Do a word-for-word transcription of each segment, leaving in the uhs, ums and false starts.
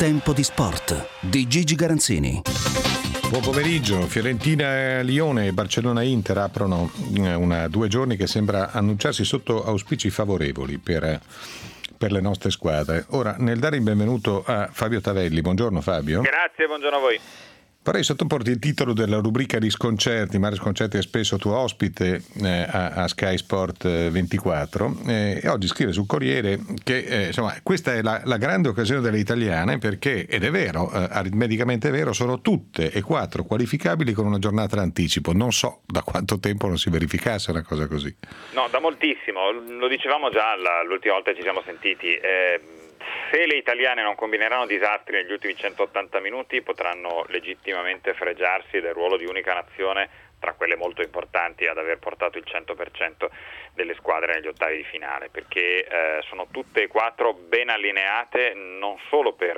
Tempo di Sport di Gigi Garanzini. Buon pomeriggio. Fiorentina-Lione e Barcellona-Inter aprono una due giorni che sembra annunciarsi sotto auspici favorevoli per, per le nostre squadre. Ora, nel dare il benvenuto a Fabio Tavelli, buongiorno Fabio. Grazie, buongiorno a voi. Vorrei sottoporti il titolo della rubrica di Sconcerti. Mario Sconcerti è spesso tuo ospite eh, a, a Sky Sport ventiquattro eh, e oggi scrive sul Corriere che eh, insomma, questa è la, la grande occasione delle italiane perché, ed è vero, eh, aritmeticamente è vero, sono tutte e quattro qualificabili con una giornata d'anticipo. Non so da quanto tempo non si verificasse una cosa così. No, da moltissimo, lo dicevamo già la, l'ultima volta che ci siamo sentiti. Eh, Se le italiane non combineranno disastri negli ultimi centottanta minuti potranno legittimamente fregiarsi del ruolo di unica nazione tra quelle molto importanti ad aver portato il cento per cento delle squadre negli ottavi di finale, perché eh, sono tutte e quattro ben allineate non solo per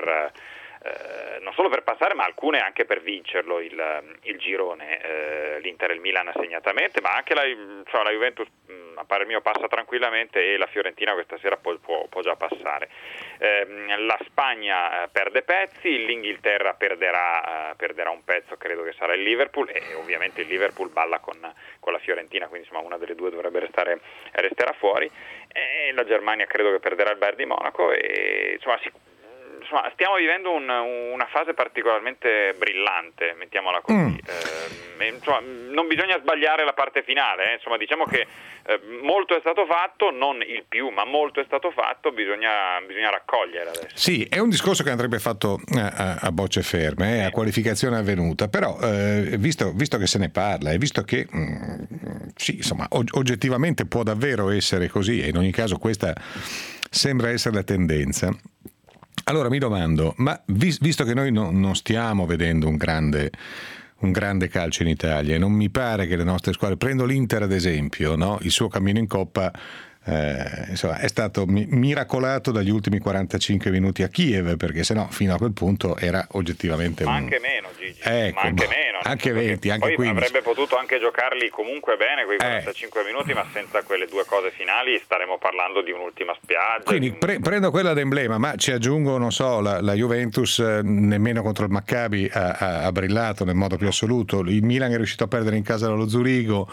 eh, non solo per passare, ma alcune anche per vincerlo il, il girone. Eh, l'Inter e il Milan segnatamente, ma anche la, cioè, la Juventus a parer mio passa tranquillamente e la Fiorentina questa sera può, può, può già passare. Eh, la Spagna eh, perde pezzi, l'Inghilterra perderà, eh, perderà un pezzo, credo che sarà il Liverpool, e ovviamente il Liverpool balla con, con la Fiorentina, quindi insomma una delle due dovrebbe restare, resterà fuori, e la Germania credo che perderà il Bayern di Monaco, e insomma si, Insomma, stiamo vivendo un, una fase particolarmente brillante, mettiamola così. Mm. Eh, insomma, non bisogna sbagliare la parte finale, eh. Insomma, diciamo che eh, molto è stato fatto, non il più, ma molto è stato fatto, bisogna, bisogna raccogliere adesso. Sì, è un discorso che andrebbe fatto a, a bocce ferme, eh, a qualificazione avvenuta, però eh, visto, visto che se ne parla e visto che mh, sì, insomma, oggettivamente può davvero essere così, e in ogni caso questa sembra essere la tendenza. Allora mi domando, ma vis- visto che noi no, non stiamo vedendo un grande, un grande calcio in Italia, e non mi pare che le nostre squadre, prendo l'Inter ad esempio, no? Il suo cammino in Coppa eh, insomma, è stato mi- miracolato dagli ultimi quarantacinque minuti a Kiev, perché sennò fino a quel punto era oggettivamente ma un... anche meno Gigi, ecco, ma anche meno, anche venti, anche poi quindici. Avrebbe potuto anche giocarli comunque bene quei quarantacinque eh. minuti, ma senza quelle due cose finali staremo parlando di un'ultima spiaggia. Quindi pre- prendo quella d'emblema, ma ci aggiungo, non so, la, la Juventus eh, nemmeno contro il Maccabi ha, ha, ha brillato nel modo più assoluto, il Milan è riuscito a perdere in casa dallo Zurigo,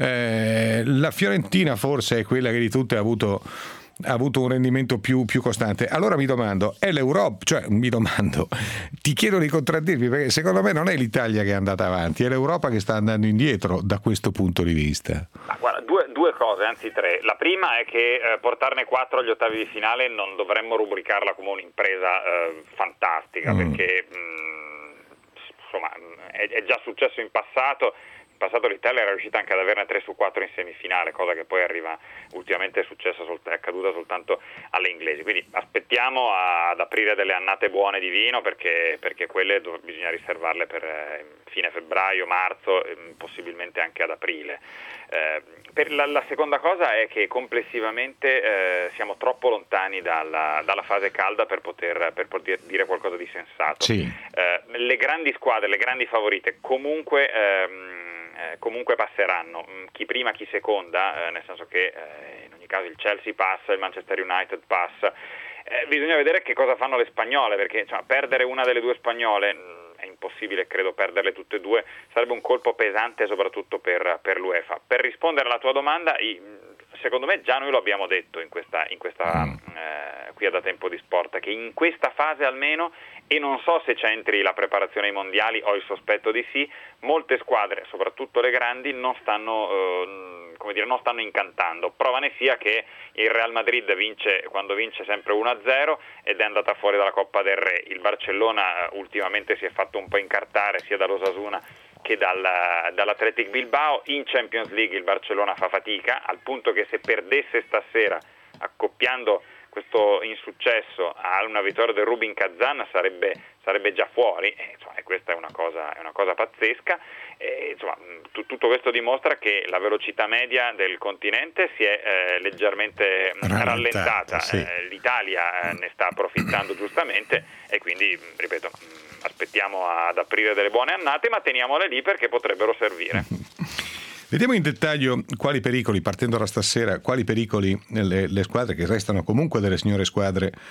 eh, la Fiorentina forse è quella che di tutte ha avuto ha avuto un rendimento più, più costante. Allora mi domando, è l'Europa, cioè mi domando, ti chiedo di contraddirmi, perché secondo me non è l'Italia che è andata avanti, è l'Europa che sta andando indietro da questo punto di vista. Ma guarda, due, due cose, anzi tre. La prima è che eh, portarne quattro agli ottavi di finale non dovremmo rubricarla come un'impresa eh, fantastica, mm. perché mh, insomma è, è già successo in passato. In passato l'Italia era riuscita anche ad averne tre su quattro in semifinale, cosa che poi arriva ultimamente è successa, è accaduta soltanto alle inglesi. Quindi aspettiamo ad aprire delle annate buone di vino, perché, perché quelle dov- bisogna riservarle per eh, fine febbraio, marzo, eh, possibilmente anche ad aprile. Eh, per la, la seconda cosa è che complessivamente eh, siamo troppo lontani dalla, dalla fase calda per poter, per poter dire qualcosa di sensato. Sì. Eh, le grandi squadre, le grandi favorite comunque ehm, Eh, comunque passeranno, chi prima chi seconda, eh, nel senso che eh, in ogni caso il Chelsea passa, il Manchester United passa, eh, bisogna vedere che cosa fanno le spagnole, perché insomma, perdere una delle due spagnole mh, è impossibile, credo perderle tutte e due sarebbe un colpo pesante soprattutto per, per l'UEFA. Per rispondere alla tua domanda, i, secondo me già noi lo abbiamo detto in questa, in questa eh, qui a Da Tempo di Sport, che in questa fase almeno, e non so se c'entri la preparazione ai mondiali, ho il sospetto di sì, molte squadre, soprattutto le grandi, non stanno, eh, come dire, non stanno incantando. Prova ne sia che il Real Madrid vince quando vince sempre uno a zero ed è andata fuori dalla Coppa del Re. Il Barcellona eh, ultimamente si è fatto un po' incartare sia dall'Osasuna che dal, dall'Athletic Bilbao. In Champions League il Barcellona fa fatica, al punto che se perdesse stasera, accoppiando questo insuccesso a una vittoria del Rubin Kazan, sarebbe, sarebbe già fuori, e, insomma, e questa è una cosa, è una cosa pazzesca. E, insomma, t- tutto questo dimostra che la velocità media del continente si è eh, leggermente rallentata, rallentata. Sì. Eh, l'Italia eh, ne sta approfittando giustamente, e quindi, ripeto, aspettiamo ad aprire delle buone annate, ma teniamole lì perché potrebbero servire. Vediamo in dettaglio quali pericoli, partendo da stasera, quali pericoli le, le squadre che restano comunque delle signore squadre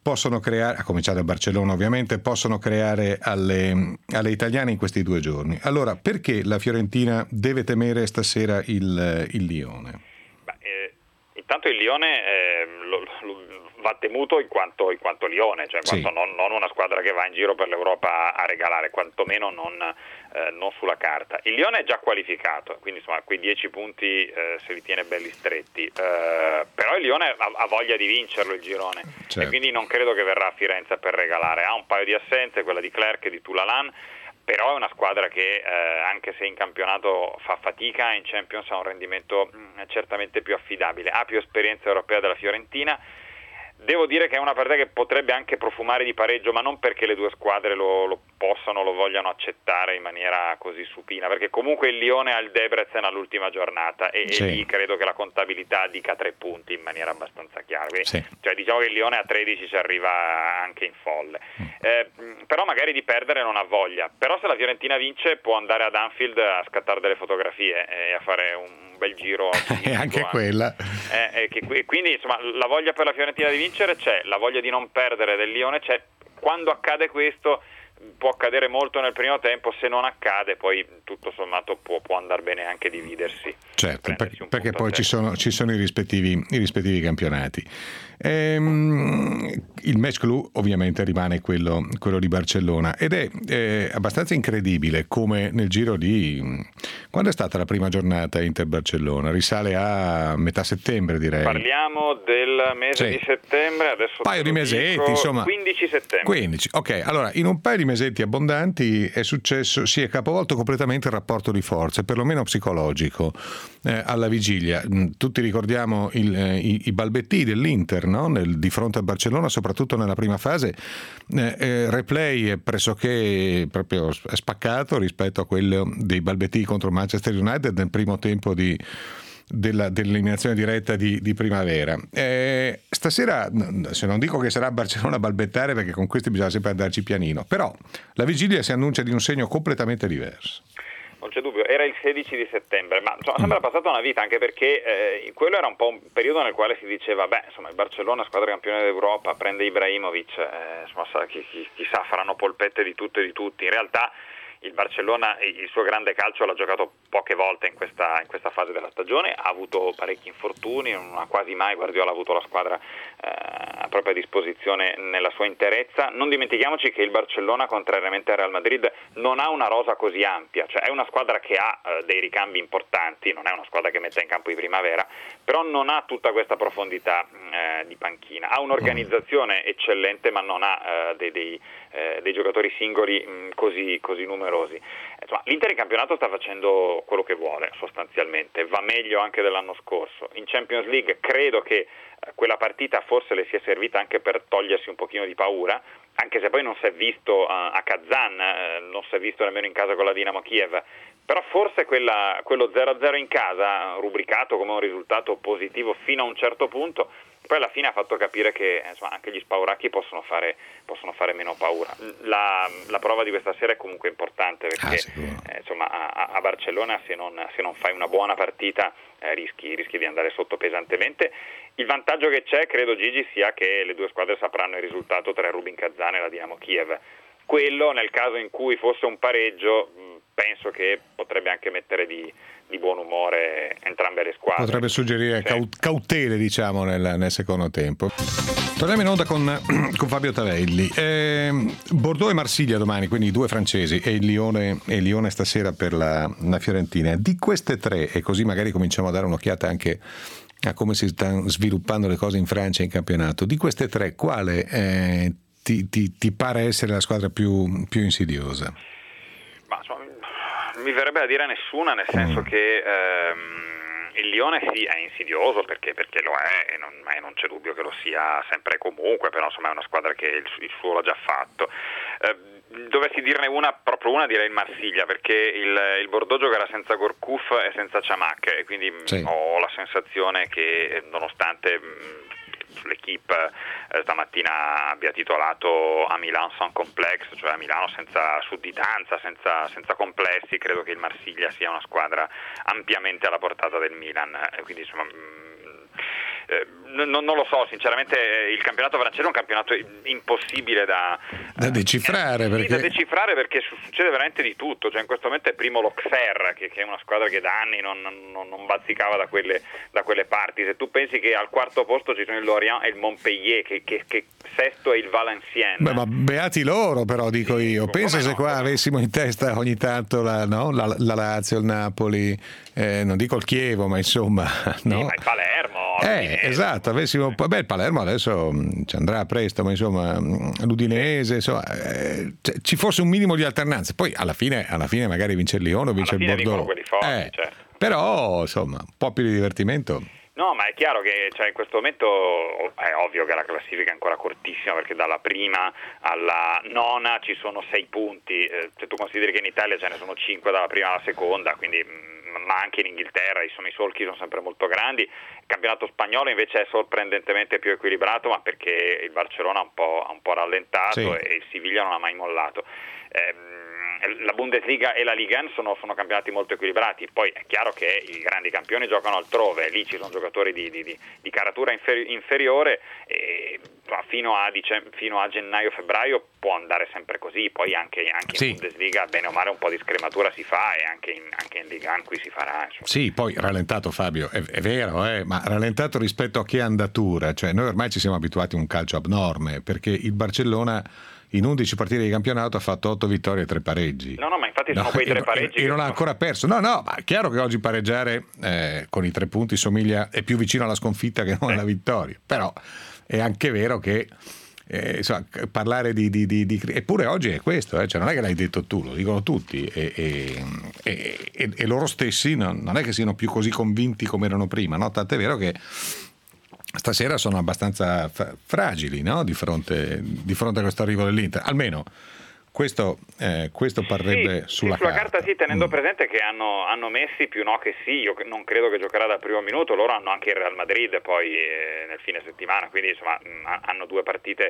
possono creare, a cominciare da Barcellona ovviamente, possono creare alle, alle italiane in questi due giorni. Allora, perché la Fiorentina deve temere stasera il, il Lione? Beh, eh, intanto il Lione eh, lo, lo, va temuto in quanto, in quanto Lione, cioè in sì. quanto non, non una squadra che va in giro per l'Europa a regalare, quantomeno non, eh, non sulla carta. Il Lione è già qualificato, quindi insomma quei dieci punti eh, se li tiene belli stretti, eh, però il Lione ha, ha voglia di vincerlo il girone, certo. E quindi non credo che verrà a Firenze per regalare. Ha un paio di assenze, quella di Clerc e di Toulalan, però è una squadra che eh, anche se in campionato fa fatica, in Champions ha un rendimento mh, certamente più affidabile, ha più esperienza europea della Fiorentina. Devo dire che è una partita che potrebbe anche profumare di pareggio, ma non perché le due squadre lo, lo possano, lo vogliano accettare in maniera così supina, perché comunque il Lione ha il Debrecen all'ultima giornata e, sì. e lì credo che la contabilità dica tre punti in maniera abbastanza chiara. Quindi, sì. Cioè diciamo che il Lione a tredici ci arriva anche in folle, mm. eh, però magari di perdere non ha voglia. Però se la Fiorentina vince può andare ad Anfield a scattare delle fotografie e a fare un bel giro e anche anche. quella eh, eh, che, quindi insomma la voglia per la Fiorentina di vincere c'è, la voglia di non perdere del Lione c'è. Quando accade questo può accadere molto nel primo tempo, se non accade poi tutto sommato può, può andare bene anche dividersi, certo, perché, perché poi ci sono, ci sono i rispettivi, i rispettivi campionati. Ehm, il match clou ovviamente rimane quello, quello di Barcellona ed è eh, abbastanza incredibile come nel giro di quando è stata la prima giornata Inter-Barcellona, risale a metà settembre direi. Parliamo del mese sì. di settembre, adesso un paio di mesetti, dico, insomma quindici settembre. quindici, ok, allora in un paio di mesetti abbondanti è successo, si è capovolto completamente il rapporto di forze, perlomeno psicologico, eh, alla vigilia. Tutti ricordiamo il, eh, i, i balbetti dell'Inter, no? Nel, di fronte a Barcellona, soprattutto nella prima fase, eh, eh, replay è pressoché proprio spaccato rispetto a quello dei balbetti contro Manchester United nel primo tempo di Della, dell'eliminazione diretta di, di primavera. Eh, stasera, se non dico che sarà Barcellona a balbettare, perché con questi bisogna sempre andarci pianino, però la vigilia si annuncia di un segno completamente diverso. Non c'è dubbio, era il sedici di settembre, ma insomma, sembra passata una vita, anche perché eh, quello era un po' un periodo nel quale si diceva, beh, insomma, il Barcellona, squadra campione d'Europa, prende Ibrahimovic, eh, insomma, sa, chi, chi, chissà, faranno polpette di tutto e di tutti. In realtà il Barcellona il suo grande calcio l'ha giocato poche volte in questa, in questa fase della stagione, ha avuto parecchi infortuni, non ha quasi mai Guardiola ha avuto la squadra eh, a propria disposizione nella sua interezza. Non dimentichiamoci che il Barcellona, contrariamente al Real Madrid, non ha una rosa così ampia, cioè è una squadra che ha eh, dei ricambi importanti, non è una squadra che mette in campo di primavera, però non ha tutta questa profondità eh, di panchina, ha un'organizzazione eccellente ma non ha eh, dei, dei, eh, dei giocatori singoli mh, così, così numerosi. Insomma, l'Inter in campionato sta facendo quello che vuole sostanzialmente, va meglio anche dell'anno scorso. In Champions League credo che eh, quella partita forse le sia servita anche per togliersi un pochino di paura, anche se poi non si è visto uh, a Kazan, eh, non si è visto nemmeno in casa con la Dinamo Kiev, però forse quella, quello zero a zero in casa, rubricato come un risultato positivo fino a un certo punto, poi alla fine ha fatto capire che insomma, anche gli spauracchi possono fare, possono fare meno paura. La, la prova di questa sera è comunque importante perché ah, eh, insomma, a, a Barcellona se non, se non fai una buona partita eh, rischi, rischi di andare sotto pesantemente. Il vantaggio che c'è, credo Gigi, sia che le due squadre sapranno il risultato tra il Rubin Kazan e la Dinamo Kiev. Quello, nel caso in cui fosse un pareggio, penso che potrebbe anche mettere di, di buon umore entrambe le squadre. Potrebbe suggerire sì. cautele, diciamo, nel, nel secondo tempo. Torniamo in onda con, con Fabio Tavelli. Eh, Bordeaux e Marsiglia domani, quindi i due francesi, e il Lione, e il Lione stasera per la, la Fiorentina. Di queste tre, e così magari cominciamo a dare un'occhiata anche a come si stanno sviluppando le cose in Francia in campionato, di queste tre quale eh, ti, ti, ti pare essere la squadra più, più insidiosa? Ma, insomma, mi verrebbe da dire nessuna, nel senso mm. che ehm, il Lione sì è insidioso perché, perché lo è e non, e non c'è dubbio che lo sia sempre e comunque, però insomma è una squadra che il, il suo l'ha già fatto. Eh, dovessi dirne una, proprio una, direi il Marsiglia, perché il, il Bordeaux giocherà senza Gourcuff e senza Chamac e quindi sì. ho la sensazione che nonostante l'equipe eh, stamattina abbia titolato a Milan sans complexe, cioè a Milano senza sudditanza, senza, senza complessi, credo che il Marsiglia sia una squadra ampiamente alla portata del Milan, e quindi insomma mh, eh, non, non lo so, sinceramente il campionato francese è un campionato impossibile da, da decifrare, eh, perché... da decifrare perché succede veramente di tutto. Cioè, in questo momento è primo l'Auxerre, che, che è una squadra che da anni non, non, non bazzicava da quelle, da quelle parti. Se tu pensi che al quarto posto ci sono il Lorient e il Montpellier, che, che, che sesto è il Valenciennes. Beh, ma beati loro, però, dico sì, io. Pensa se no, qua avessimo in testa ogni tanto la, no? la, la Lazio, il Napoli, eh, non dico il Chievo, ma insomma, no? Sì, ma il Palermo. Eh, esatto, avessimo, beh, il Palermo adesso ci andrà presto, ma insomma, l'Udinese, insomma, eh, ci fosse un minimo di alternanza. Poi alla fine, alla fine magari vince il Lione o vince alla il fine Bordeaux. Quelli forti, eh, certo. Però, insomma, un po' più di divertimento. No, ma è chiaro che cioè, in questo momento è ovvio che la classifica è ancora cortissima, perché dalla prima alla nona ci sono sei punti. Eh, se tu consideri che in Italia ce ne sono cinque dalla prima alla seconda, quindi ma anche in Inghilterra insomma, i solchi sono sempre molto grandi. Il campionato spagnolo invece è sorprendentemente più equilibrato, ma perché il Barcellona ha un po', ha un po' rallentato, sì, e il Siviglia non ha mai mollato. Eh, la Bundesliga e la Liga sono, sono campionati molto equilibrati. Poi è chiaro che i grandi campioni giocano altrove, lì ci sono giocatori di, di, di caratura inferi- inferiore e fino a, dice, fino a gennaio-febbraio può andare sempre così. Poi anche, anche sì, in Bundesliga bene o male un po' di scrematura si fa, e anche in, anche in Liga qui si farà, insomma. Sì, poi rallentato, Fabio, è, è vero, eh, ma rallentato rispetto a che andatura. Cioè noi ormai ci siamo abituati a un calcio abnorme, perché il Barcellona in undici partite di campionato ha fatto otto vittorie e tre pareggi. No, no, ma infatti sono no, quei tre e, pareggi. E, e non ha ancora perso. No, no, ma è chiaro che oggi pareggiare eh, con i tre punti somiglia, è più vicino alla sconfitta che non alla vittoria. Però è anche vero che eh, insomma, parlare di, di, di, di... Eppure oggi è questo, eh, cioè non è che l'hai detto tu, lo dicono tutti. E, e, e, e loro stessi no, non è che siano più così convinti come erano prima, no? Tant'è vero che stasera sono abbastanza f- fragili, no? Di fronte, di fronte a questo arrivo dell'Inter, almeno questo, eh, questo parrebbe sì, sulla, sì, sulla carta. carta sì, tenendo mm. presente che hanno, hanno Messi più no che sì. Io non credo che giocherà dal primo minuto. Loro hanno anche il Real Madrid poi eh, nel fine settimana, quindi insomma mh, hanno due partite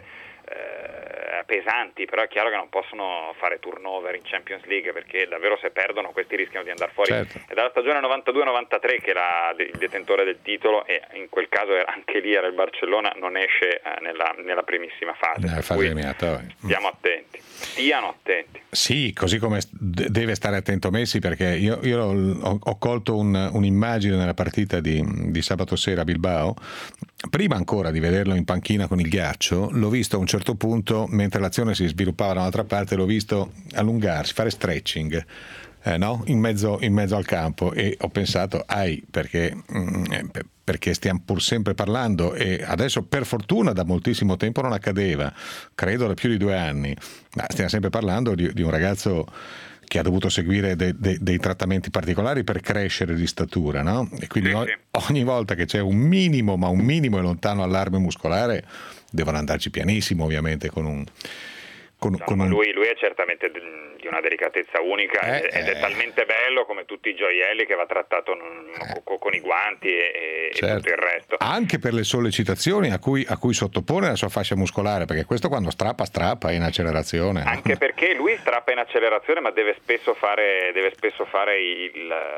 eh, pesanti, però è chiaro che non possono fare turnover in Champions League, perché davvero se perdono questi rischiano di andare fuori. Certo. È dalla stagione novantadue novantatré che la, il detentore del titolo, e in quel caso era, anche lì era il Barcellona, non esce eh, nella, nella primissima fase. Nella fase eliminatoria. Stiamo attenti, stiano attenti. Sì, così come deve stare attento Messi, perché io, io ho, ho colto un, un'immagine nella partita di, di sabato sera a Bilbao. Prima ancora di vederlo in panchina con il ghiaccio, l'ho visto a un certo punto, mentre l'azione si sviluppava da un'altra parte, l'ho visto allungarsi, fare stretching, eh, no? in, mezzo, in mezzo al campo, e ho pensato, ai, perché, mm, perché stiamo pur sempre parlando, e adesso per fortuna da moltissimo tempo non accadeva, credo da più di due anni, ma stiamo sempre parlando di, di un ragazzo che ha dovuto seguire de, de, dei trattamenti particolari per crescere di statura, no? E quindi sì, o, sì. ogni volta che c'è un minimo, ma un minimo e lontano allarme muscolare, devono andarci pianissimo, ovviamente, con un... Con, no, con ma un... lui, lui è certamente di una delicatezza unica, eh, ed è eh. talmente bello come tutti i gioielli che va trattato non, eh. con, con i guanti e, certo. e tutto il resto. Anche per le sollecitazioni a cui, a cui sottopone la sua fascia muscolare, perché questo quando strappa strappa in accelerazione. Anche no? Perché lui strappa in accelerazione, ma deve spesso fare, deve spesso fare il,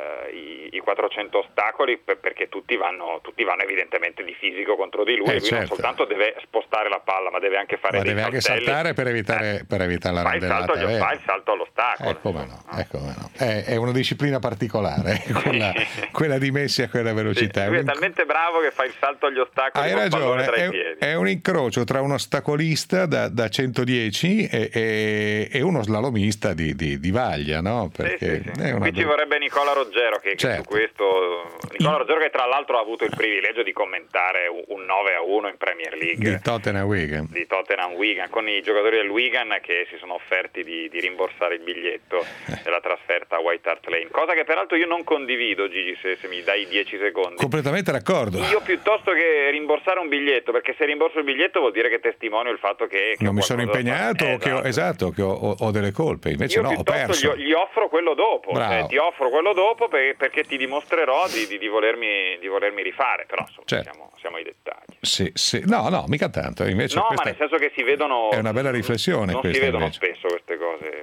i, i quattrocento ostacoli, per, perché tutti vanno, tutti vanno evidentemente di fisico contro di lui, eh, e lui certo. non soltanto deve spostare la palla, ma deve anche fare ma dei deve anche saltelli. saltare per evitare, eh. per evitare la randellata. Fa il salto, fa il salto all'ostacolo. Eh, come no, eh, come no. È, è una disciplina particolare, quella, quella di Messi a quella velocità. Sì, lui è talmente bravo che fa il salto agli ostacoli. Hai con ragione, tra è, i piedi. È un incrocio tra un ostacolista da, da centodieci e, e, e uno slalomista di, di, di vaglia, no? Perché sì, sì, sì. È una... Qui ci vorrebbe Nicola Ruggero che, certo. che su questo Nicola Ruggero, che tra l'altro ha avuto il privilegio di commentare un nove a uno in Premier League di Tottenham Wigan, di Tottenham Wigan con i giocatori del Wigan che si sono offerti di, di rimborsare il biglietto della trasferta a White Hart Lane, cosa che peraltro io non condivido, Gigi, se, se mi dai dieci secondi. Completamente d'accordo. Io piuttosto che rimborsare un biglietto, perché se rimborso il biglietto vuol dire che testimonio il fatto che, che non mi sono impegnato o che ho, esatto, che ho, ho delle colpe, invece io no, ho perso. Gli, gli offro quello dopo, cioè, ti offro quello dopo per, perché ti dimostrerò di, di, di, volermi, di volermi rifare, però insomma, certo. siamo, siamo ai dettagli. Sì, sì. No, no, mica tanto. Invece no, ma nel senso che si vedono. È una bella riflessione. Non questa, si vedono invece. spesso queste cose.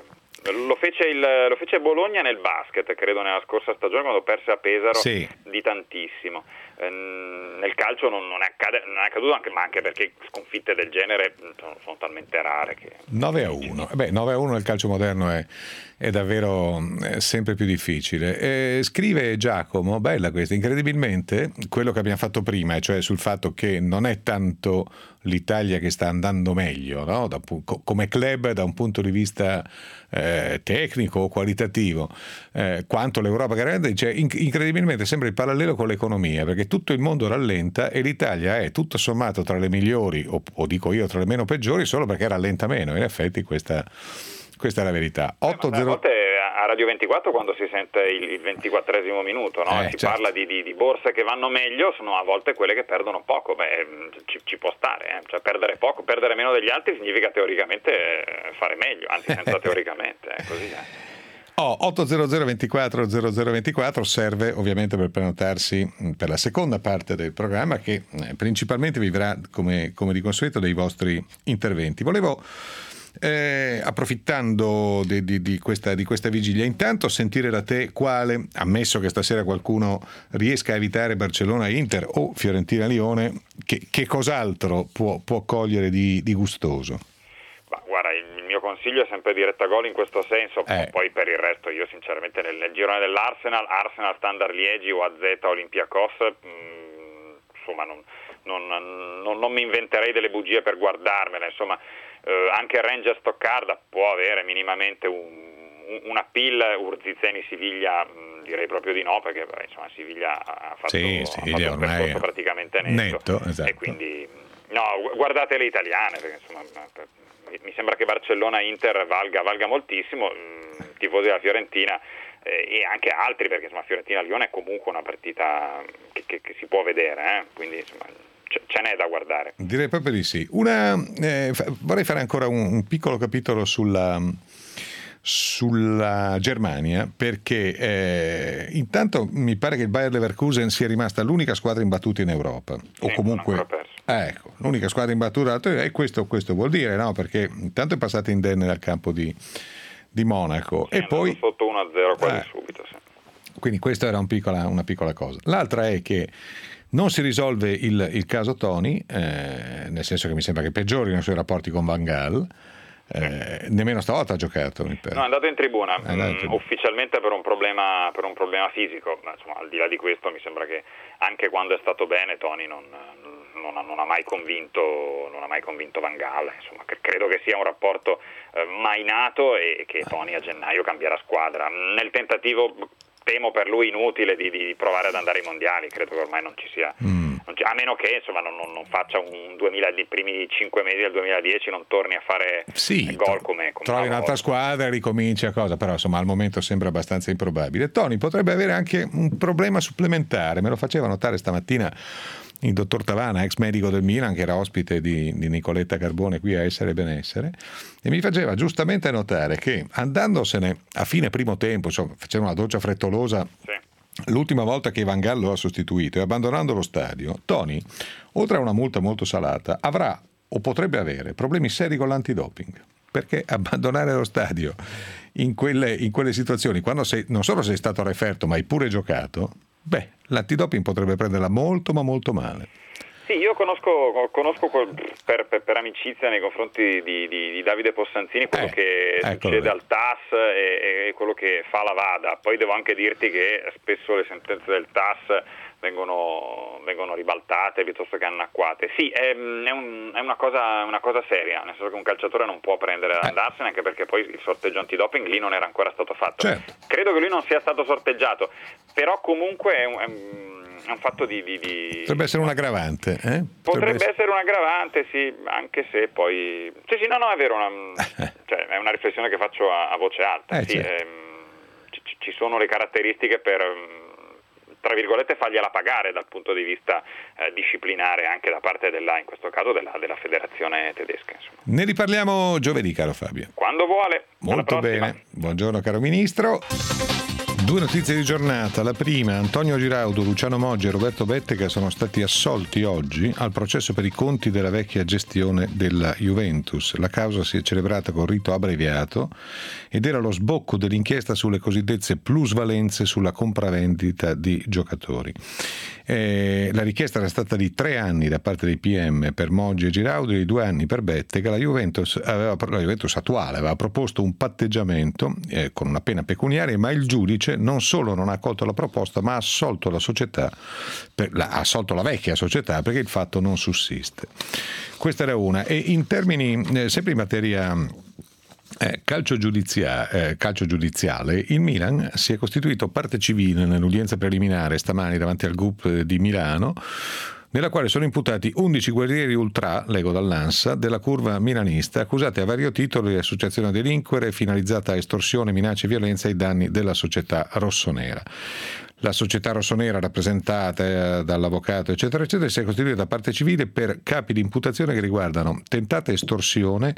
Lo fece, il, lo fece Bologna nel basket, credo nella scorsa stagione, quando perse a Pesaro sì. di tantissimo. Ehm, nel calcio non, non, è accade, non è accaduto, anche, ma anche perché sconfitte del genere sono, sono talmente rare che... nove a uno. Beh, nove a uno nel calcio moderno è, è davvero è sempre più difficile. E scrive Giacomo, bella questa, incredibilmente, quello che abbiamo fatto prima, cioè sul fatto che non è tanto l'Italia che sta andando meglio, no? da, come club da un punto di vista eh, tecnico o qualitativo, eh, quanto l'Europa che rende, cioè, inc- incredibilmente sembra il parallelo con l'economia, perché tutto il mondo rallenta e l'Italia è tutto sommato tra le migliori, o, o dico io tra le meno peggiori, solo perché rallenta meno. In effetti questa, questa è la verità. otto zero... eh, a volte a Radio ventiquattro, quando si sente il, il ventiquattresimo minuto, no? eh, si certo. parla di, di, di borse che vanno meglio, sono a volte quelle che perdono poco. Beh, ci, ci può stare, eh? Cioè, perdere poco, perdere meno degli altri significa teoricamente fare meglio, anzi senza teoricamente, è così. Eh. Oh, otto zero zero ventiquattro zero zero ventiquattro serve ovviamente per prenotarsi per la seconda parte del programma, che principalmente vivrà, come, come di consueto, dei vostri interventi. Volevo, eh, approfittando di, di, di, questa, di questa vigilia, intanto sentire da te quale, ammesso che stasera qualcuno riesca a evitare Barcellona-Inter o Fiorentina-Lione, che, che cos'altro può, può cogliere di, di gustoso? Ma guarda, il mio consiglio è sempre diretta gol in questo senso, eh. poi per il resto io sinceramente nel, nel girone dell'Arsenal, Arsenal, Standard Liegi o A Z Olympiacos, mh, insomma non, non, non, non mi inventerei delle bugie per guardarmela, insomma eh, anche Rangers Stoccarda può avere minimamente un, un, un appeal. Urzizzeni Siviglia mh, direi proprio di no, perché insomma Siviglia ha fatto, sì, ha sì, fatto un percorso praticamente netto, netto esatto. E quindi no, guardate le italiane, perché insomma mi sembra che Barcellona-Inter valga, valga moltissimo, mh, tifosi della Fiorentina eh, e anche altri, perché insomma Fiorentina-Lione è comunque una partita che, che, che si può vedere, eh? Quindi insomma c- ce n'è da guardare. Direi proprio di sì. Una, eh, vorrei fare ancora un, un piccolo capitolo sulla, sulla Germania, perché eh, intanto mi pare che il Bayer Leverkusen sia rimasta l'unica squadra imbattuta in Europa, sì, o comunque eh, ecco, l'unica squadra imbattuta, e questo, questo vuol dire, no? Perché intanto è passata indenne dal campo di, di Monaco, sì, e poi sotto uno a zero quasi eh, subito, sì. Quindi questa era un piccola, una piccola cosa. L'altra è che non si risolve il, il caso Toni, eh, nel senso che mi sembra che peggiorino i suoi rapporti con Van Gaal. Eh, nemmeno stavolta ha giocato, mi pare. No, è andato in tribuna, è andato in tribuna. Mm, ufficialmente per un problema per un problema fisico, ma insomma al di là di questo mi sembra che anche quando è stato bene Toni non, non, ha, non ha mai convinto non ha mai convinto Van Gaal, insomma credo che sia un rapporto eh, mai nato, e che Toni a gennaio cambierà squadra nel tentativo, temo per lui inutile, di, di provare ad andare ai mondiali. Credo che ormai non ci sia, mm. non ci, a meno che insomma non, non, non faccia un duemila, i primi cinque mesi del duemiladieci non torni a fare sì, gol come, come trovi un'altra squadra e ricomincia cosa, però insomma al momento sembra abbastanza improbabile. Toni potrebbe avere anche un problema supplementare, me lo faceva notare stamattina il dottor Tavana, ex medico del Milan, che era ospite di, di Nicoletta Carbone qui a Essere Benessere, e mi faceva giustamente notare che andandosene a fine primo tempo, insomma, facendo una doccia frettolosa, sì, l'ultima volta che Van Gaal lo ha sostituito, e abbandonando lo stadio, Toni, oltre a una multa molto salata, avrà o potrebbe avere problemi seri con l'antidoping, perché abbandonare lo stadio in quelle, in quelle situazioni, quando sei, non solo sei stato referto ma hai pure giocato, beh, l'antidoping potrebbe prenderla molto ma molto male. Sì, io conosco, conosco per, per, per amicizia nei confronti di, di, di Davide Possanzini quello eh, che succede al T A S e, e quello che fa la VADA. Poi devo anche dirti che spesso le sentenze del T A S vengono, vengono ribaltate piuttosto che annacquate. Sì, è, è, un, è una, cosa, una cosa seria, nel senso che un calciatore non può prendere ad andarsene, anche perché poi il sorteggio antidoping lì non era ancora stato fatto. Certo. Credo che lui non sia stato sorteggiato, però comunque è un, è un è un fatto di, di, di... potrebbe essere un aggravante, eh? potrebbe, potrebbe essere... essere un aggravante, sì, anche se poi sì sì no no è vero, una... cioè, è una riflessione che faccio a, a voce alta, eh, sì, certo. ehm, ci, ci sono le caratteristiche per, tra virgolette, fargliela pagare dal punto di vista eh, disciplinare anche da parte della, in questo caso della, della federazione tedesca, insomma. Ne riparliamo giovedì, caro Fabio, quando vuole. molto bene. Buongiorno caro ministro. Due notizie di giornata. La prima: Antonio Giraudo, Luciano Moggi e Roberto Bettega sono stati assolti oggi al processo per i conti della vecchia gestione della Juventus. La causa si è celebrata con rito abbreviato ed era lo sbocco dell'inchiesta sulle cosiddette plusvalenze sulla compravendita di giocatori. Eh, la richiesta era stata di tre anni da parte dei P M per Moggi e Giraudo e di due anni per Bettega. La Juventus, aveva, la Juventus attuale aveva proposto un patteggiamento eh, con una pena pecuniaria, ma il giudice non solo non ha accolto la proposta, ma ha assolto la società, per, la, ha assolto la vecchia società perché il fatto non sussiste. Questa era una. E in termini, eh, sempre in materia eh, calcio, giudizia, eh, calcio giudiziale, il Milan si è costituito parte civile nell'udienza preliminare stamani davanti al G U P di Milano, nella quale sono imputati undici guerrieri ultra, leggo dall'ANSA, della curva milanista, accusati a vario titolo di associazione a delinquere finalizzata a estorsione, minacce e violenza ai danni della società rossonera. La società rossonera, rappresentata dall'avvocato eccetera eccetera, si è costituita da parte civile per capi di imputazione che riguardano tentata estorsione,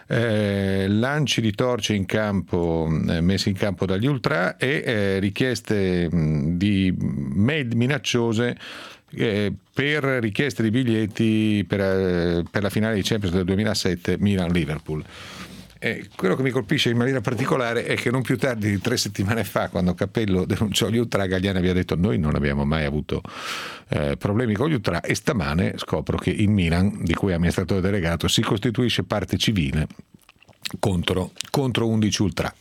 eh, lanci di torce in campo eh, messi in campo dagli ultra e eh, richieste mh, di mail minacciose eh, per richieste di biglietti per, eh, per la finale di Champions del duemilasette Milan-Liverpool. Eh, quello che mi colpisce in maniera particolare è che non più tardi di tre settimane fa, quando Cappello denunciò gli ultra, Galliani aveva detto noi non abbiamo mai avuto eh, problemi con gli ultra, e stamane scopro che il Milan, di cui è amministratore delegato, si costituisce parte civile contro, contro undici ultra.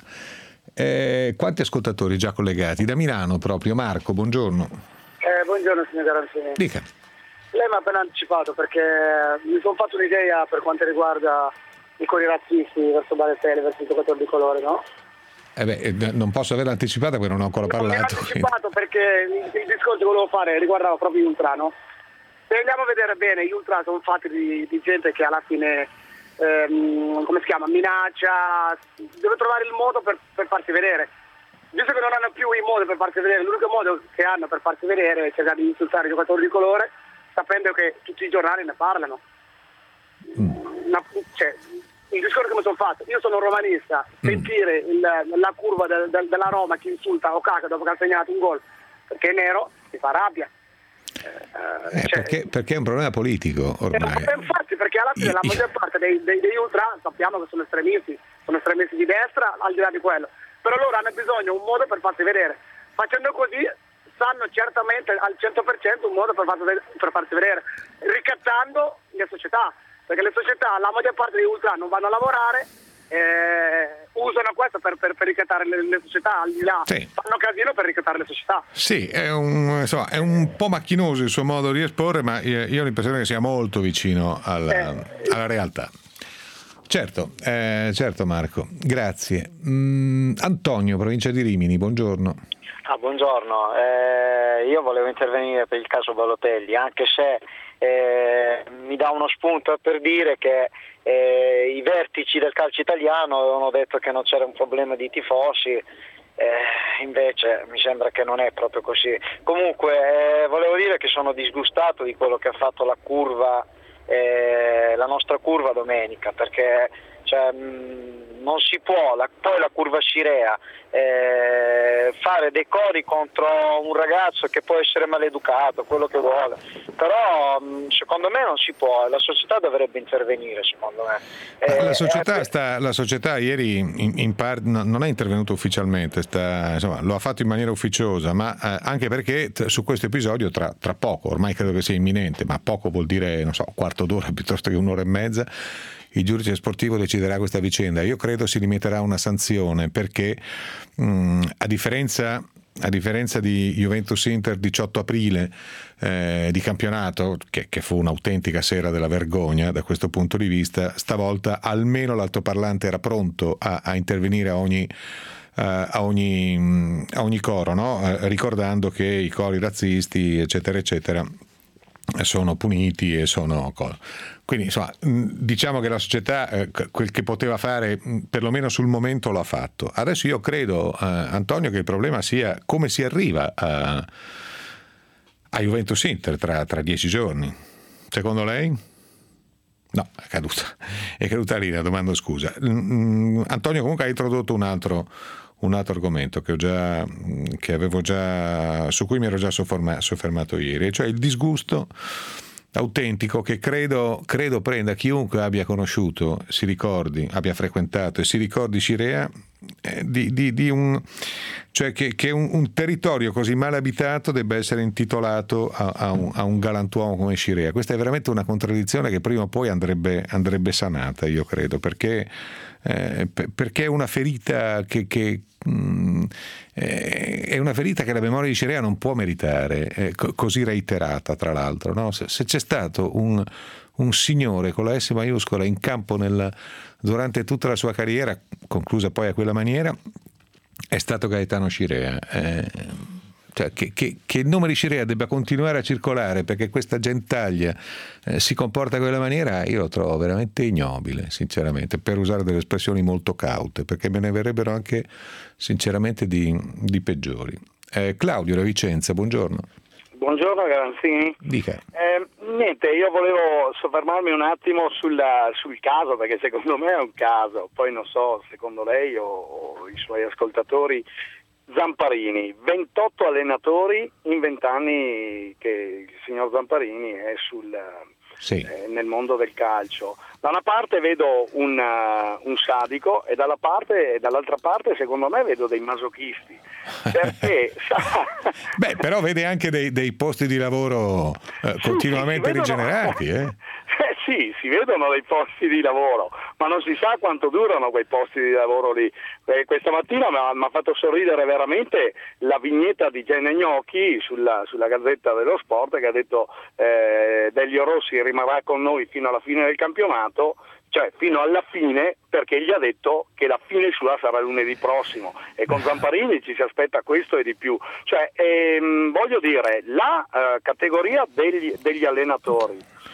Eh, quanti ascoltatori già collegati? Da Milano proprio. Marco, buongiorno. Eh, buongiorno signor Garanzini. Dica. Lei mi ha appena anticipato perché mi sono fatto un'idea per quanto riguarda i cori razzisti verso Balotelli, verso i giocatori di colore, no? Eh beh, non posso averla anticipata perché non ho ancora parlato. Non mi ha anticipato perché il, il discorso che volevo fare riguardava proprio gli ultra, no? Se andiamo a vedere bene, gli ultra sono fatti di, di gente che alla fine, ehm, come si chiama, minaccia, deve trovare il modo per, per farsi vedere. Visto che non hanno più i modi per farsi vedere, l'unico modo che hanno per farsi vedere è cercare di insultare i giocatori di colore, sapendo che tutti i giornali ne parlano. Mm. Una, cioè, il discorso che mi sono fatto, io sono un romanista, mm. sentire il, la curva del, del, della Roma che insulta Okaka dopo che ha segnato un gol perché è nero, mi fa rabbia. Eh, eh, cioè, perché, perché è un problema politico ormai. Eh, infatti, perché alla fine la maggior parte dei, dei, degli ultra sappiamo che sono estremisti, sono estremisti di destra, al di là di quello, però loro hanno bisogno un modo per farsi vedere. Facendo così sanno certamente al cento per cento un modo per farsi, per farsi vedere, ricattando le società, perché le società, la maggior parte degli ultra non vanno a lavorare, eh, usano questo per, per, per ricattare le, le società, al di là, sì. Fanno casino per ricattare le società. Sì, è un, insomma, è un po' macchinoso il suo modo di esporre, ma io, io ho l'impressione che sia molto vicino alla, eh. alla realtà. Certo, eh, certo Marco, grazie. Mm, Antonio, provincia di Rimini, buongiorno. Ah, buongiorno, eh, io volevo intervenire per il caso Balotelli, anche se eh, mi dà uno spunto per dire che eh, i vertici del calcio italiano avevano detto che non c'era un problema di tifosi, eh, invece mi sembra che non è proprio così. Comunque eh, volevo dire che sono disgustato di quello che ha fatto la curva, eh, la nostra curva domenica, perché cioè, mh, non si può, la, poi la curva Scirea, eh, fare dei cori contro un ragazzo che può essere maleducato, quello che vuole, però mh, secondo me non si può, la società dovrebbe intervenire, secondo me. Eh, la, società eh, sta, la società ieri in, in par, no, non è intervenuta ufficialmente, sta, insomma, lo ha fatto in maniera ufficiosa, ma eh, anche perché t- su questo episodio tra, tra poco, ormai credo che sia imminente, ma poco vuol dire, non so, un quarto d'ora piuttosto che un'ora e mezza, il giudice sportivo deciderà questa vicenda. Io credo si limiterà una sanzione perché mh, a differenza a differenza di Juventus-Inter diciotto aprile eh, di campionato, che, che fu un'autentica sera della vergogna da questo punto di vista, stavolta almeno l'altoparlante era pronto a, a intervenire a ogni Uh, a, ogni, a ogni coro, no? uh, ricordando che i cori razzisti eccetera eccetera sono puniti e sono quindi insomma diciamo che la società eh, quel che poteva fare perlomeno sul momento l'ha fatto. Adesso io credo, eh, Antonio, che il problema sia come si arriva a, a Juventus Inter tra, tra dieci giorni. Secondo lei? No, è caduta, è caduta lì, la domando scusa. Mm, Antonio comunque ha introdotto un altro, un altro argomento che ho già che avevo già su cui mi ero già sofferma, soffermato ieri, cioè il disgusto autentico che credo, credo prenda chiunque abbia conosciuto, si ricordi, abbia frequentato e si ricordi Scirea, eh, di, di, di un cioè che, che un, un territorio così mal abitato debba essere intitolato a, a, un, a un galantuomo come Scirea. Questa è veramente una contraddizione che prima o poi andrebbe, andrebbe sanata, io credo, perché eh, perché è una ferita che, che mh, è una ferita che la memoria di Scirea non può meritare, eh, co- così reiterata tra l'altro, no? se, se c'è stato un, un signore con la S maiuscola in campo nel, durante tutta la sua carriera, conclusa poi a quella maniera, è stato Gaetano Scirea. Eh, cioè che, che, che il nome di Scirea debba continuare a circolare perché questa gentaglia eh, si comporta in quella maniera, io lo trovo veramente ignobile, sinceramente, per usare delle espressioni molto caute, perché me ne verrebbero anche sinceramente di, di peggiori. Eh, Claudio da Vicenza, buongiorno. Buongiorno Garanzini. Dica. Eh, niente, io volevo soffermarmi un attimo sulla, sul caso, perché secondo me è un caso, poi non so, secondo lei o, o i suoi ascoltatori, Zamparini, ventotto allenatori in venti anni che il signor Zamparini è sul, sì. eh, nel mondo del calcio. Da una parte vedo un, uh, un sadico e dalla parte, dall'altra parte secondo me vedo dei masochisti. Perché beh, però vede anche dei, dei posti di lavoro eh, continuamente sì, vedono, rigenerati eh? Eh sì, si vedono dei posti di lavoro, ma non si sa quanto durano quei posti di lavoro lì. Eh, questa mattina mi ha fatto sorridere veramente la vignetta di Gene Gnocchi sulla, sulla Gazzetta dello Sport, che ha detto eh, Delio Rossi rimarrà con noi fino alla fine del campionato, cioè fino alla fine, perché gli ha detto che la fine sua sarà lunedì prossimo, e con Zamparini ci si aspetta questo e di più. Cioè ehm, voglio dire, la eh, categoria degli, degli allenatori,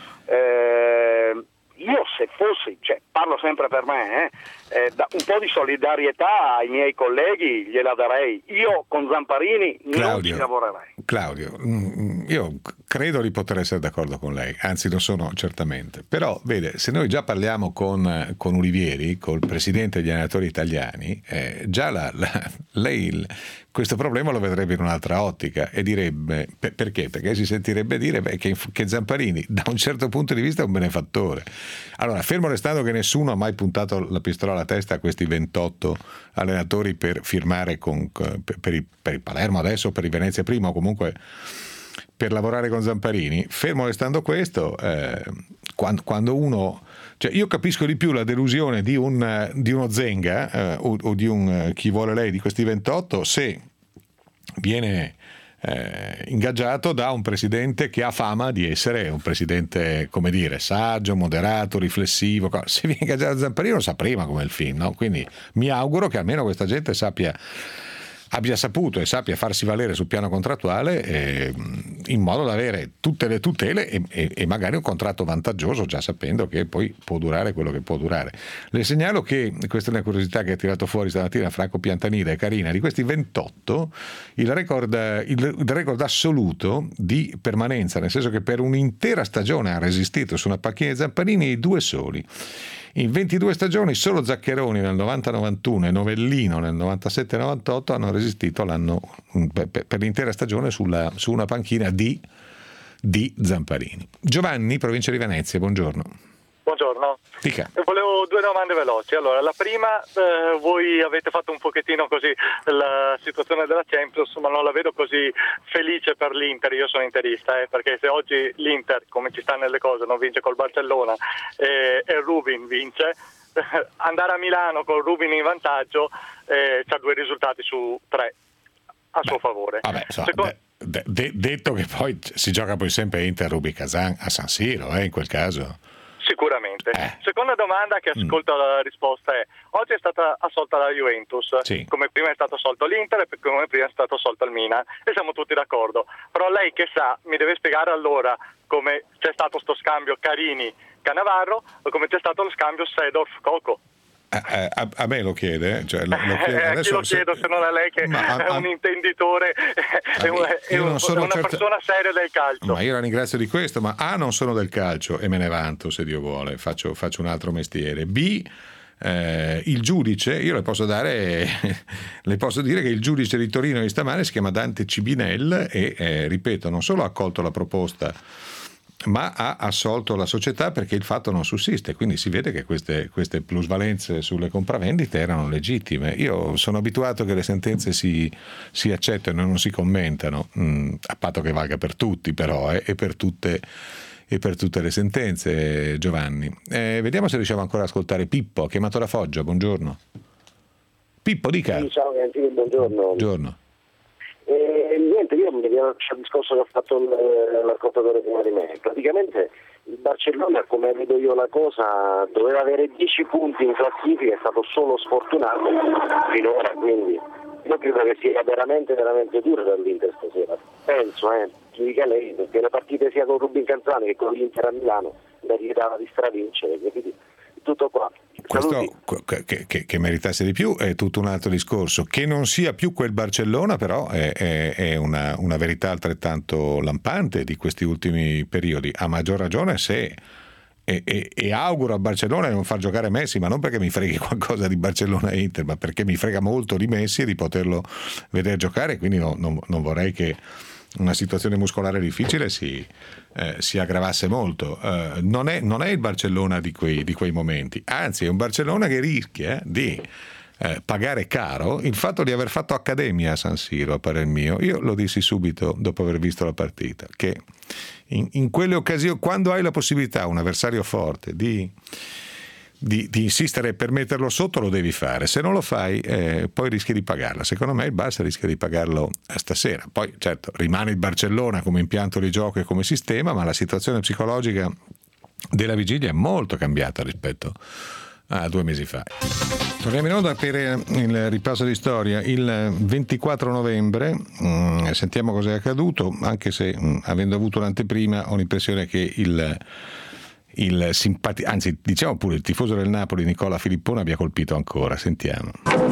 eh, io se fossi, cioè parlo sempre per me, eh, eh, da, un po' di solidarietà ai miei colleghi gliela darei. Io con Zamparini Claudio, non ci lavorerei. Claudio, io credo di poter essere d'accordo con lei, anzi lo sono certamente, però vede, se noi già parliamo con, con Ulivieri, col presidente degli allenatori italiani, eh, già la, la, lei questo problema lo vedrebbe in un'altra ottica e direbbe, per, perché? Perché si sentirebbe dire beh, che, che Zamparini da un certo punto di vista è un benefattore. Allora, fermo restando che nessuno ha mai puntato la pistola alla testa a questi ventotto allenatori per firmare con, per, per, il, per il Palermo adesso, per il Venezia prima o comunque per lavorare con Zamparini, fermo restando questo, eh, quando, quando uno, cioè io capisco di più la delusione di, un, di uno Zenga eh, o, o di un eh, chi vuole lei di questi ventotto se viene eh, ingaggiato da un presidente che ha fama di essere un presidente, come dire, saggio, moderato, riflessivo. Se viene ingaggiato da Zamparini lo sa prima come il film, no? Quindi mi auguro che almeno questa gente sappia abbia saputo e sappia farsi valere sul piano contrattuale eh, in modo da avere tutte le tutele e, e, e magari un contratto vantaggioso, già sapendo che poi può durare quello che può durare. Le segnalo che, questa è una curiosità che ha tirato fuori stamattina Franco Piantanida e Carina, di questi ventotto il record, il, il record assoluto di permanenza, nel senso che per un'intera stagione ha resistito su una panchina di Zamparini due soli. In ventidue stagioni solo Zaccheroni nel novanta novantuno e Novellino nel novantasette novantotto hanno resistito l'anno, per l'intera stagione sulla, su una panchina di, di Zamparini. Giovanni, provincia di Venezia, buongiorno. Buongiorno. Dica. Volevo due domande veloci. Allora, la prima, eh, voi avete fatto un pochettino così la situazione della Champions, ma non la vedo così felice per l'Inter. Io sono interista, eh, perché se oggi l'Inter, come ci sta nelle cose, non vince col Barcellona e, e Rubin vince, eh, andare a Milano con Rubin in vantaggio eh, c'ha due risultati su tre a Beh, suo favore. Vabbè, so, Secondo... de, de, detto che poi si gioca poi sempre Inter Rubi Kazan a San Siro, eh, in quel caso. Sicuramente. Eh. Seconda domanda che ascolto mm. la risposta è: oggi è stata assolta la Juventus, sì. come prima è stato assolto l'Inter e come prima è stato assolto il Milan, e siamo tutti d'accordo. Però lei che sa, mi deve spiegare allora come c'è stato sto scambio Carini-Cannavaro o come c'è stato lo scambio Seedorf-Coco. A, a, a me lo chiede, cioè lo, lo chiede. Eh, adesso, chi lo chiedo se, se non a lei che a, è un intenditore, è, un, è, un, è una certo, persona seria del calcio. Ma io la ringrazio di questo, ma A, non sono del calcio e me ne vanto se Dio vuole, faccio, faccio un altro mestiere. B, Eh, il giudice, io le posso dare le posso dire che il giudice di Torino di stamane si chiama Dante Cibinel e eh, ripeto, non solo ha accolto la proposta ma ha assolto la società perché il fatto non sussiste, quindi si vede che queste, queste plusvalenze sulle compravendite erano legittime. Io sono abituato che le sentenze si, si accettano e non si commentano, mm, a patto che valga per tutti però eh, e per tutte e per tutte le sentenze. Giovanni, eh, vediamo se riusciamo ancora ad ascoltare Pippo, ha chiamato la Foggia. Buongiorno Pippo, dica. Sì, ciao, buongiorno. Buongiorno. Eh, niente, io mi rilascio al discorso che ha fatto l'ascoltatore prima di me. Praticamente il Barcellona, come vedo io la cosa, doveva avere dieci punti in classifica, è stato solo sfortunato finora, quindi io credo che sia veramente veramente duro per l'Inter stasera. Penso, eh, dica lei, perché le partite sia con Rubin Canzani che con l'Inter a Milano meritava di stravincere, quindi tutto qua. Questo che, che, che meritasse di più è tutto un altro discorso. Che non sia più quel Barcellona però è, è, è una, una verità altrettanto lampante di questi ultimi periodi, a maggior ragione se e, e, e auguro a Barcellona di non far giocare Messi, ma non perché mi freghi qualcosa di Barcellona e Inter, ma perché mi frega molto di Messi e di poterlo vedere giocare, quindi no, non, non vorrei che una situazione muscolare difficile si, eh, si aggravasse molto. Eh, non, è, non è il Barcellona di quei, di quei momenti, anzi è un Barcellona che rischia di eh, pagare caro il fatto di aver fatto accademia a San Siro, a parer mio. Io lo dissi subito dopo aver visto la partita, che in, in quelle occasioni, quando hai la possibilità, un avversario forte, di Di, di insistere per metterlo sotto, lo devi fare. Se non lo fai eh, poi rischi di pagarla. Secondo me il Barça rischia di pagarlo stasera. Poi certo rimane il Barcellona come impianto di gioco e come sistema, ma la situazione psicologica della vigilia è molto cambiata rispetto a due mesi fa. Torniamo in onda per il ripasso di storia. Il ventiquattro novembre mh, sentiamo cosa è accaduto, anche se mh, avendo avuto un'anteprima ho l'impressione che il il simpati- anzi diciamo pure il tifoso del Napoli Nicola Filippone abbia colpito ancora. Sentiamo.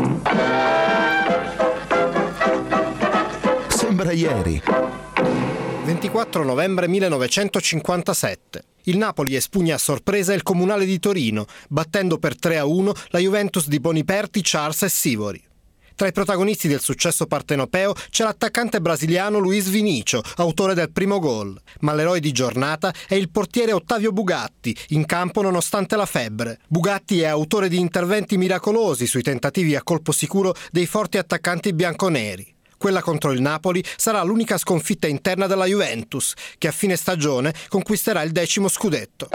Sembra ieri. ventiquattro novembre millenovecentocinquantasette. Il Napoli espugna a sorpresa il Comunale di Torino, battendo per tre a uno la Juventus di Boniperti, Charles e Sivori. Tra i protagonisti del successo partenopeo c'è l'attaccante brasiliano Luiz Vinicio, autore del primo gol, ma l'eroe di giornata è il portiere Ottavio Bugatti, in campo nonostante la febbre. Bugatti è autore di interventi miracolosi sui tentativi a colpo sicuro dei forti attaccanti bianconeri. Quella contro il Napoli sarà l'unica sconfitta interna della Juventus, che a fine stagione conquisterà il decimo scudetto.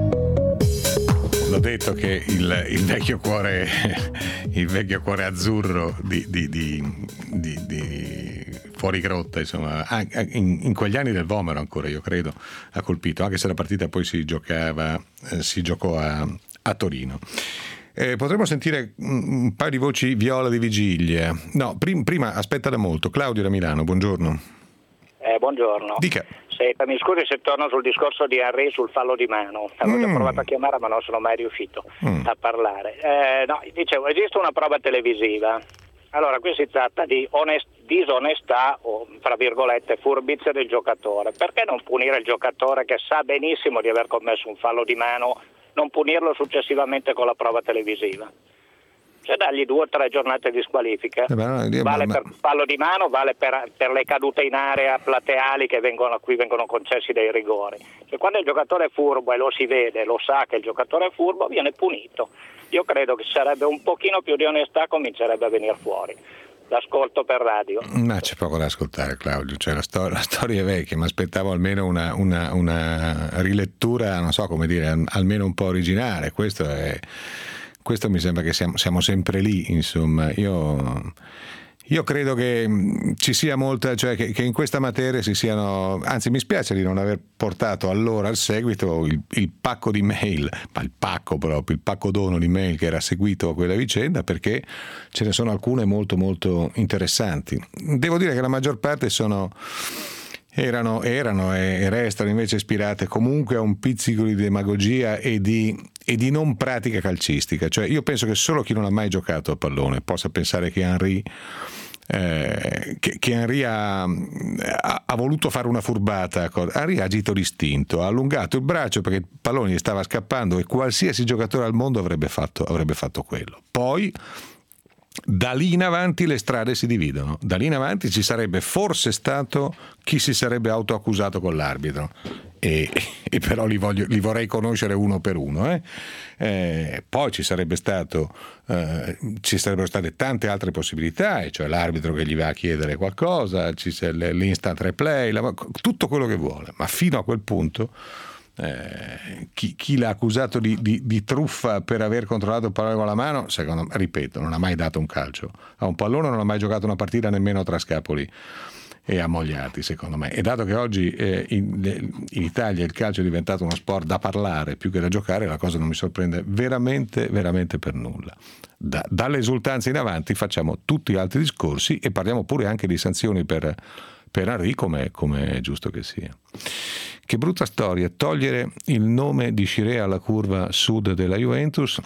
L'ho detto che il, il vecchio cuore il vecchio cuore azzurro di, di, di, di, di fuori grotta, insomma, in, in quegli anni del Vomero ancora, io credo, ha colpito, anche se la partita poi si giocava eh, si giocò a, a Torino. Eh, potremmo sentire un paio di voci viola di vigilia. No, prim, prima aspetta da molto. Claudio da Milano, buongiorno. Eh, buongiorno. Dica. Se, mi scusi se torno sul discorso di Henry sul fallo di mano. Avevo già Mm. provato a chiamare ma non sono mai riuscito Mm. a parlare. Eh, no, dicevo, esiste una prova televisiva. Allora, qui si tratta di onest- disonestà o, fra virgolette, furbizia del giocatore. Perché non punire il giocatore che sa benissimo di aver commesso un fallo di mano, non punirlo successivamente con la prova televisiva? Cioè dargli due o tre giornate di squalifica. Eh beh, no, io- Vale ma- per fallo di mano, vale per, per le cadute in area plateali che vengono, a cui vengono concessi dei rigori. Cioè, quando il giocatore è furbo e lo si vede, lo sa che il giocatore è furbo, viene punito. Io credo che sarebbe un pochino più di onestà, comincerebbe a venire fuori. L'ascolto per radio. Ma c'è poco da ascoltare, Claudio, cioè la, stor- la storia è vecchia, mi aspettavo almeno una, una, una rilettura, non so come dire, almeno un po' originale. Questo è questo mi sembra che siamo, siamo sempre lì, insomma. Io Io credo che ci sia molta, cioè che, che in questa materia si siano, anzi mi spiace di non aver portato allora al seguito il, il pacco di mail, ma il pacco proprio, il pacco dono di mail che era seguito a quella vicenda, perché ce ne sono alcune molto molto interessanti. Devo dire che la maggior parte sono erano, erano e restano invece ispirate comunque a un pizzico di demagogia e di, e di non pratica calcistica. Cioè io penso che solo chi non ha mai giocato a pallone possa pensare che Henry Eh, che, che Henry ha, ha, ha voluto fare una furbata. Henry ha agito distinto, ha allungato il braccio perché il pallone gli stava scappando e qualsiasi giocatore al mondo avrebbe fatto, avrebbe fatto quello. Poi da lì in avanti le strade si dividono, da lì in avanti ci sarebbe forse stato chi si sarebbe autoaccusato con l'arbitro e, e però li, voglio, li vorrei conoscere uno per uno eh? Eh, poi ci sarebbe stato eh, ci sarebbero state tante altre possibilità, e cioè l'arbitro che gli va a chiedere qualcosa, ci c'è l'instant replay, la, tutto quello che vuole, ma fino a quel punto Eh, chi, chi l'ha accusato di, di, di truffa per aver controllato il pallone con la mano, secondo me, ripeto, non ha mai dato un calcio a un pallone, non ha mai giocato una partita nemmeno tra Scapoli e Ammogliati, secondo me. E dato che oggi eh, in, in Italia il calcio è diventato uno sport da parlare più che da giocare, la cosa non mi sorprende veramente veramente per nulla. Da, dalle esultanze in avanti facciamo tutti gli altri discorsi e parliamo pure anche di sanzioni per per Henry, come, come è giusto che sia. Che brutta storia, togliere il nome di Scirea alla curva sud della Juventus,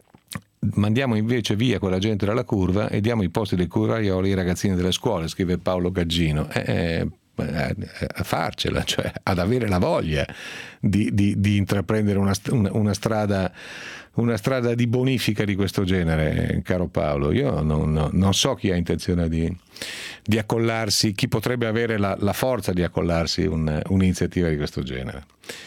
mandiamo invece via quella gente dalla curva e diamo i posti dei curvaioli ai ragazzini delle scuole, scrive Paolo Gaggino. Eh, eh, a farcela, cioè ad avere la voglia di, di, di intraprendere una, una, una strada una strada di bonifica di questo genere, caro Paolo. Io non, non, non so chi ha intenzione di, di accollarsi, chi potrebbe avere la, la forza di accollarsi un, un'iniziativa di questo genere.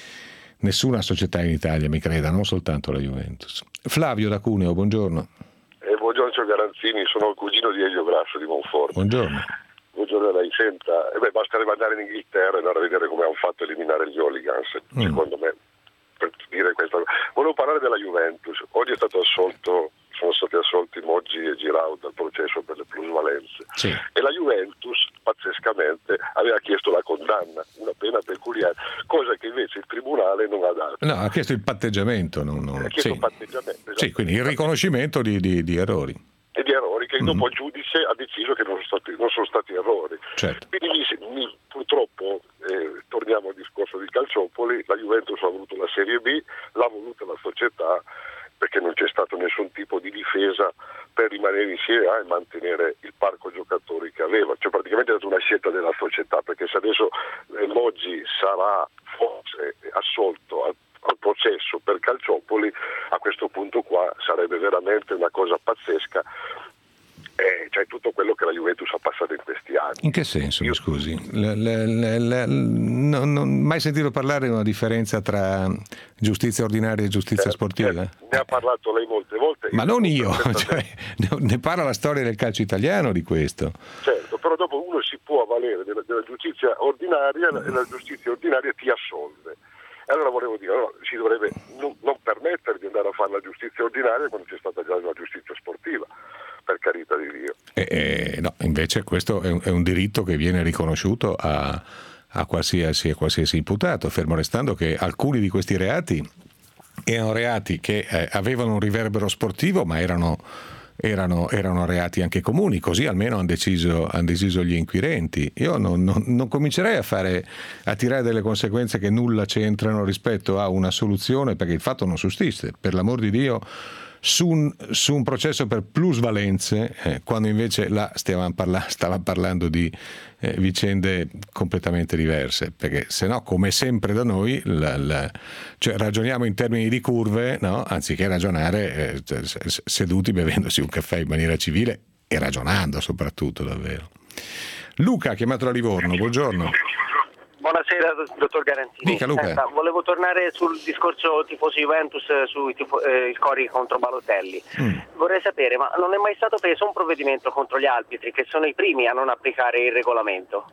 Nessuna società in Italia, mi creda, non soltanto la Juventus. Flavio da Cuneo, buongiorno. Eh, buongiorno Garanzini, sono il cugino di Elio Grasso di Monforte. Buongiorno. Buongiorno a lei, senta, eh beh, basterebbe andare in Inghilterra e andare a vedere come hanno fatto a eliminare gli hooligans, mm. secondo me. Per dire questo. Volevo parlare della Juventus. Oggi è stato assolto, sono stati assolti Moggi e Giroud dal processo per le plusvalenze. Sì. E la Juventus, pazzescamente, aveva chiesto la condanna, una pena peculiare, cosa che invece il tribunale non ha dato. No, ha chiesto il patteggiamento. Non, non... Ha chiesto sì. il patteggiamento. Sì, quindi il riconoscimento di, di, di errori. E di errori che Mm-hmm. dopo il giudice ha deciso che non sono stati, non sono stati errori. Certo. Quindi mi, mi, purtroppo, eh, torniamo al discorso di Calciopoli, la Juventus ha voluto la Serie B, l'ha voluta la società, perché non c'è stato nessun tipo di difesa per rimanere in Serie A e mantenere il parco giocatori che aveva. Cioè praticamente è stata una scelta della società, perché se adesso eh, Moggi sarà forse assolto al al processo per Calciopoli, a questo punto qua sarebbe veramente una cosa pazzesca, eh, cioè tutto quello che la Juventus ha passato in questi anni. In che senso, Io... mi scusi? Le, le, le, le, non ho mai sentito parlare di una differenza tra giustizia ordinaria e giustizia eh, sportiva? Eh, ne ha parlato lei molte volte. Ma non io, cioè, ne parla la storia del calcio italiano di questo. Certo, però dopo uno si può avvalere della, della giustizia ordinaria e la giustizia ordinaria ti assolve. E allora volevo dire, allora, si dovrebbe non, non permettere di andare a fare la giustizia ordinaria quando c'è stata già una giustizia sportiva, per carità di Dio. E, e, no, invece questo è un, è un diritto che viene riconosciuto a, a, qualsiasi, a qualsiasi imputato, fermo restando che alcuni di questi reati erano reati che eh, avevano un riverbero sportivo, ma erano... Erano, erano reati anche comuni, così almeno hanno deciso, hanno deciso gli inquirenti. Io non, non, non comincerei a fare a tirare delle conseguenze che nulla c'entrano rispetto a una soluzione, perché il fatto non sussiste, per l'amor di Dio, su un, su un processo per plusvalenze, eh, quando invece là stavamo parla, stava parlando di eh, vicende completamente diverse, perché se no, come sempre da noi, la, la, cioè ragioniamo in termini di curve, no? Anziché ragionare eh, seduti bevendosi un caffè in maniera civile e ragionando soprattutto, davvero. Luca ha chiamato da Livorno, buongiorno. Buonasera dottor Garanzini. Dica, Luca. Senta, volevo tornare sul discorso tifosi Juventus sui tifo, eh, il Cori contro Balotelli. Mm. Vorrei sapere, ma non è mai stato preso un provvedimento contro gli arbitri che sono i primi a non applicare il regolamento?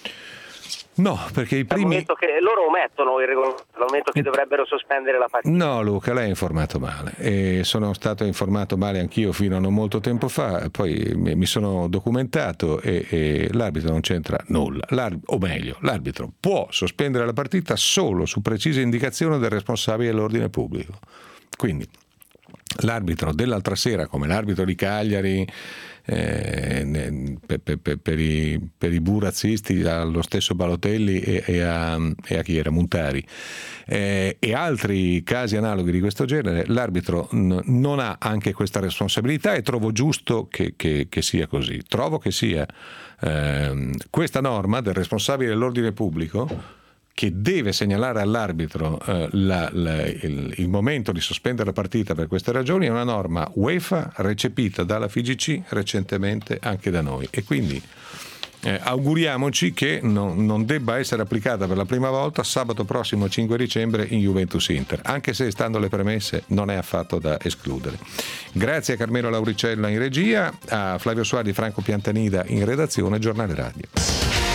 No, perché i primi... Al momento che loro omettono il regolamento, al momento che dovrebbero sospendere la partita. No Luca, lei è informato male e sono stato informato male anch'io fino a non molto tempo fa, poi mi sono documentato e, e l'arbitro non c'entra nulla, L'ar- o meglio, l'arbitro può sospendere la partita solo su precise indicazioni del responsabile dell'ordine pubblico. Quindi l'arbitro dell'altra sera, come l'arbitro di Cagliari eh, per, per, per, i, per i burazzisti allo stesso Balotelli e, e, a, e a chi era Montari eh, e altri casi analoghi di questo genere, l'arbitro n- non ha anche questa responsabilità, e trovo giusto che, che, che sia così. Trovo che sia eh, questa norma del responsabile dell'ordine pubblico, che deve segnalare all'arbitro eh, la, la, il, il momento di sospendere la partita per queste ragioni, è una norma UEFA recepita dalla F I G C recentemente anche da noi, e quindi eh, auguriamoci che non, non debba essere applicata per la prima volta sabato prossimo cinque dicembre in Juventus Inter, anche se, stando alle premesse, non è affatto da escludere. Grazie a Carmelo Lauricella in regia, a Flavio Suardi e Franco Piantanida in redazione. Giornale Radio.